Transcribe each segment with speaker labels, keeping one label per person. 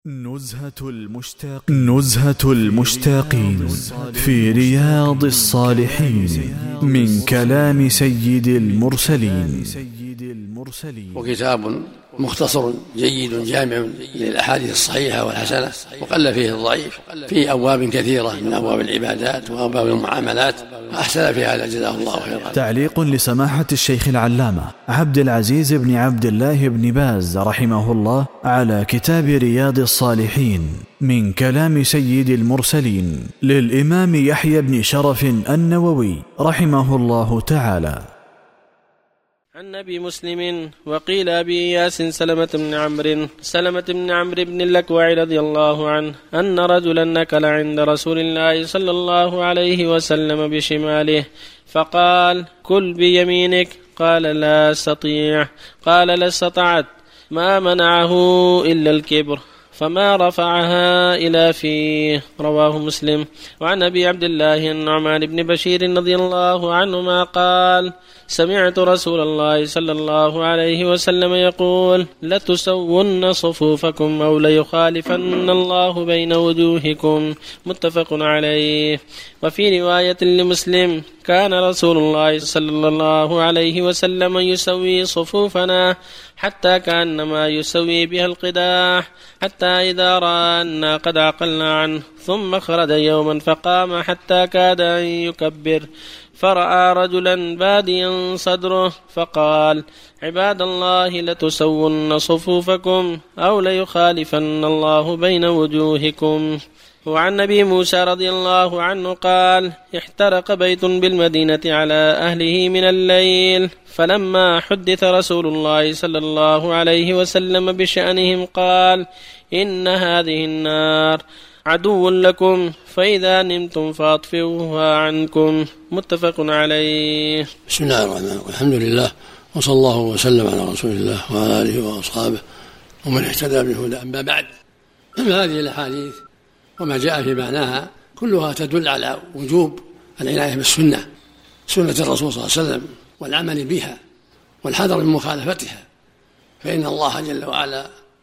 Speaker 1: نزهة المشتاقين في رياض الصالحين من كلام سيد المرسلين.
Speaker 2: وكتاب مختصر جيد جامع للأحاديث الصحيحة والحسنة، وقل فيه الضعيف، في أبواب كثيرة من أبواب العبادات وأبواب المعاملات، أحسن في هذا جزاه الله خيرا.
Speaker 1: تعليق لسماحة الشيخ العلامة عبد العزيز بن عبد الله بن باز رحمه الله على كتاب رياض الصالحين من كلام سيد المرسلين للإمام يحيى بن شرف النووي رحمه الله تعالى.
Speaker 3: عن أبي مسلم وقيل أبي إياس سلمة بن عمرو بن الأكوع رضي الله عنه أن رجلا نكل عند رسول الله صلى الله عليه وسلم بشماله فقال: كل بيمينك. قال: لا أستطيع. قال: لا استطعت. ما منعه إلا الكبر، فما رفعها إلى فيه. رواه مسلم. وعن أبي عبد الله النعمان بن بشير رضي الله عنهما قال: سمعت رسول الله صلى الله عليه وسلم يقول: لتسون صفوفكم أو ليخالفن الله بين وجوهكم. متفق عليه. وفي رواية لمسلم: كان رسول الله صلى الله عليه وسلم يسوي صفوفنا حتى كأنما يسوي بها القداح، حتى إذا رأى أننا قد عقلنا عنه ثم خرج يوما فقام حتى كاد أن يكبر، فرأى رجلا باديا صدره فقال: عباد الله لتسون صفوفكم أو ليخالفن الله بين وجوهكم. وعن أبي موسى رضي الله عنه قال: احترق بيت بالمدينة على أهله من الليل، فلما حدث رسول الله صلى الله عليه وسلم بشأنهم قال: إن هذه النار عدو لكم، فإذا نمتم فاطفئوها عنكم. متفق عليه.
Speaker 2: بسم الله الرحمن الرحيم، والحمد لله، وصلى الله وسلم على رسول الله وعلى آله وأصحابه ومن اهتدى بهدى. أما بعد، هذه الأحاديث وما جاء في معناها كلها تدل على وجوب العناية بالسنة، سنة الرسول صلى الله عليه وسلم، والعمل بها والحذر من مخالفتها، فإن الله جل وعلا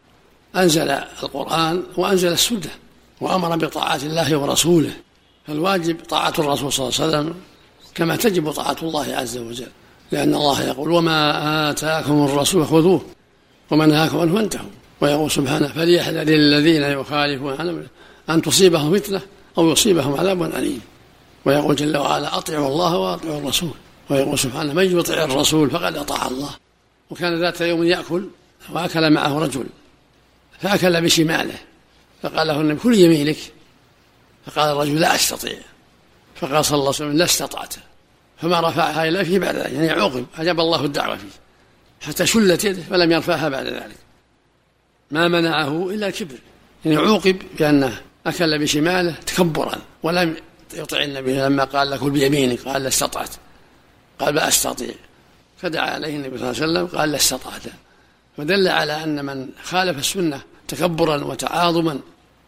Speaker 2: أنزل القرآن وأنزل السنة وأمر بطاعة الله ورسوله، فالواجب طاعة الرسول صلى الله عليه وسلم كما تجب طاعة الله عز وجل، لأن الله يقول: وما آتاكم الرسول خذوه وما نهاكم عنه فانتهوا. ويقول سبحانه: فليحذر الذين يخالفون عن أمره أن تصيبهم فتنة أو يصيبهم عذاب أليم. ويقول جل وعلا: أطيعوا الله وأطيعوا الرسول. ويقول سبحانه: من يطع الرسول فقد أطاع الله. وكان ذات يوم يأكل وأكل معه رجل فأكل بشماله، فقال له النبي: كل يمينك. فقال الرجل: لا أستطيع. فقال صلى الله عليه وسلم: لا استطعت. فما رفعها إلا فيه بعد ذلك، يعني عوقب، أجاب الله الدعوة فيه حتى شلت يده فلم يرفعها بعد ذلك. ما منعه إلا الكبر، يعني عوقب بأنه أكل بشماله تكبرا ولم يطع النبي لما قال له: كل بيمينك. قال: لا استطعت. قال: لا أستطيع. فدعا عليه النبي صلى الله عليه وسلم قال: لا استطعت. فدل على أن من خالف السنة تكبرا وتعاظما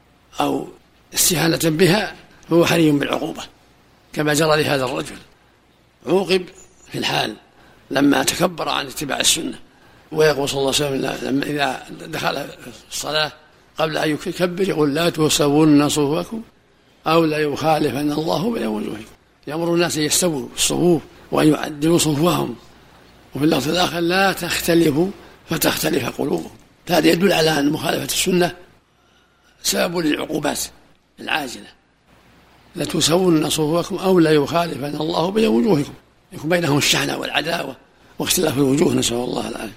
Speaker 2: أو استهانة بها هو حري بالعقوبة، كما جرى لهذا الرجل، عوقب في الحال لما تكبر عن اتباع السنة. ويقول صلى الله عليه وسلم لما إذا دخل الصلاة قبل أن يكبر يقول: لا تسوون صفوفكم أو لا يخالفن الله بين وجوهكم. يأمر الناس أن يستووا الصفوف وأن يعدلوا صفوفهم. وفي اللفظ الآخر: لا تختلفوا فتختلف قلوبكم. هذا يدل على أن مخالفة السنة سبب للعقوبات العاجلة. لا تسوون صفوفكم أو لا يخالفن الله بين وجوهكم، يكون بينهم الشحنة والعداوة واختلاف الوجوه، نسأل الله العافية.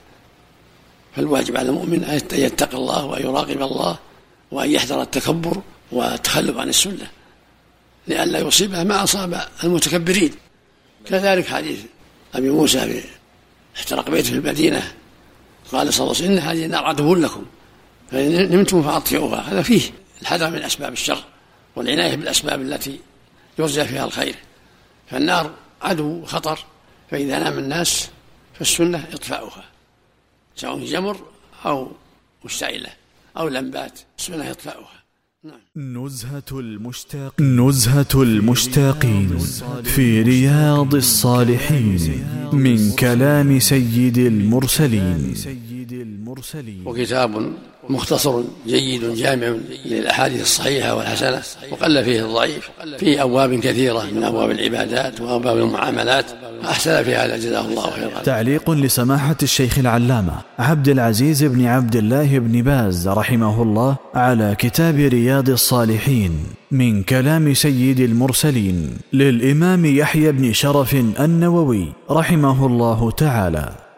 Speaker 2: فالواجب على المؤمن أن يتقي الله وأن يراقب الله وأن يحذر التكبر والتخلف عن السنة لئلا يصيبها ما أصاب المتكبرين. كذلك حديث أبي موسى في احترق بيته في المدينة، قال صلى الله عليه وسلم: إن هذه النار عدو لكم فإن نمتم فأطفئوها. هذا فيه الحذر من أسباب الشر والعناية بالأسباب التي يرجى فيها الخير. فالنار عدو خطر، فإذا نام الناس فالسنة إطفاؤها، سواء جمر أو مشتعلة أو لمبات، السنة إطفاؤها.
Speaker 1: نزهة المشتاقين في رياض الصالحين من كلام سيد المرسلين.
Speaker 2: وكتاب مختصر جيد جامع للأحاديث الصحيحة والحسنة، وقل فيه الضعيف، في أبواب كثيرة من أبواب العبادات وأبواب المعاملات، أحسن في هذا جزاه الله خيرا.
Speaker 1: تعليق لسماحة الشيخ العلامة عبد العزيز بن عبد الله بن باز رحمه الله على كتاب رياض الصالحين من كلام سيد المرسلين للإمام يحيى بن شرف النووي رحمه الله تعالى.